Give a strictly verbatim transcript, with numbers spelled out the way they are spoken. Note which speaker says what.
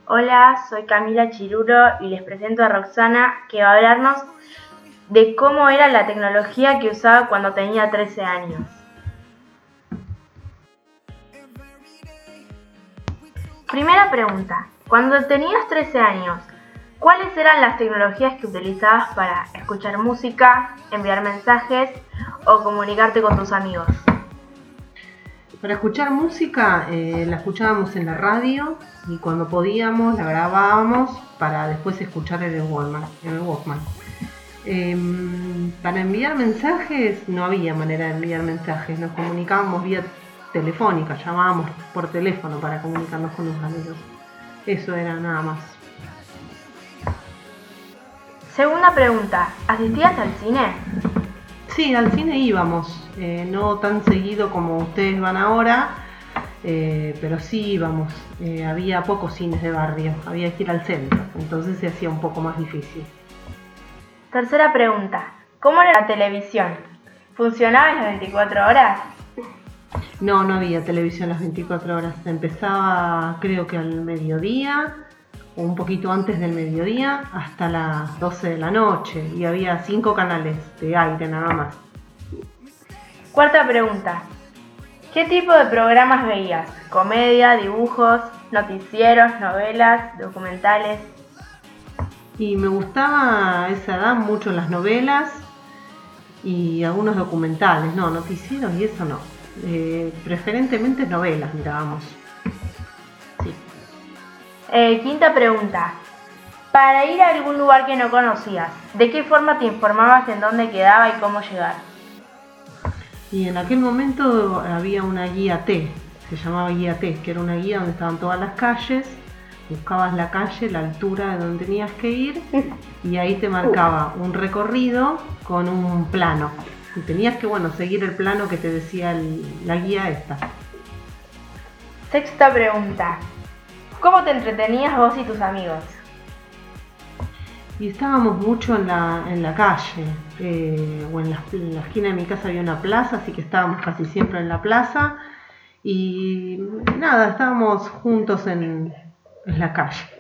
Speaker 1: Hola, soy Camila Chiruro y les presento a Roxana, que va a hablarnos de cómo era la tecnología que usaba cuando tenía trece años. Primera pregunta, cuando tenías trece años, ¿cuáles eran las tecnologías que utilizabas para escuchar música, enviar mensajes o comunicarte con tus amigos?
Speaker 2: Para escuchar música eh, la escuchábamos en la radio y cuando podíamos la grabábamos para después escuchar en el Walkman. En el Walkman. Eh, para enviar mensajes no había manera de enviar mensajes, nos comunicábamos vía telefónica, llamábamos por teléfono para comunicarnos con los amigos. Eso era nada más.
Speaker 1: Segunda pregunta, ¿asistías al cine?
Speaker 2: Sí, al cine íbamos, eh, no tan seguido como ustedes van ahora, eh, pero sí íbamos. Eh, había pocos cines de barrio, había que ir al centro, entonces se hacía un poco más difícil.
Speaker 1: Tercera pregunta, ¿cómo era la televisión? ¿Funcionaba en las veinticuatro horas?
Speaker 2: No, no había televisión las veinticuatro horas, empezaba creo que al mediodía, o un poquito antes del mediodía, hasta las doce de la noche, y había cinco canales de aire nada más.
Speaker 1: Cuarta pregunta, ¿qué tipo de programas veías? ¿Comedia, dibujos, noticieros, novelas, documentales?
Speaker 2: Y me gustaba a esa edad mucho las novelas y algunos documentales, no, noticieros y eso no. Eh, preferentemente novelas mirábamos. Sí.
Speaker 1: Eh, quinta pregunta, para ir a algún lugar que no conocías, ¿de qué forma te informabas en dónde quedaba y cómo llegar?
Speaker 2: Y en aquel momento había una guía T, se llamaba guía T, que era una guía donde estaban todas las calles, buscabas la calle, la altura de donde tenías que ir y ahí te marcaba un recorrido con un plano. Y tenías que, bueno, seguir el plano que te decía el, la guía esta.
Speaker 1: Sexta pregunta, ¿cómo te entretenías vos y tus amigos?
Speaker 2: Y estábamos mucho en la, en la calle, eh, o en la, en la esquina de mi casa había una plaza, así que estábamos casi siempre en la plaza y nada, estábamos juntos en, en la calle.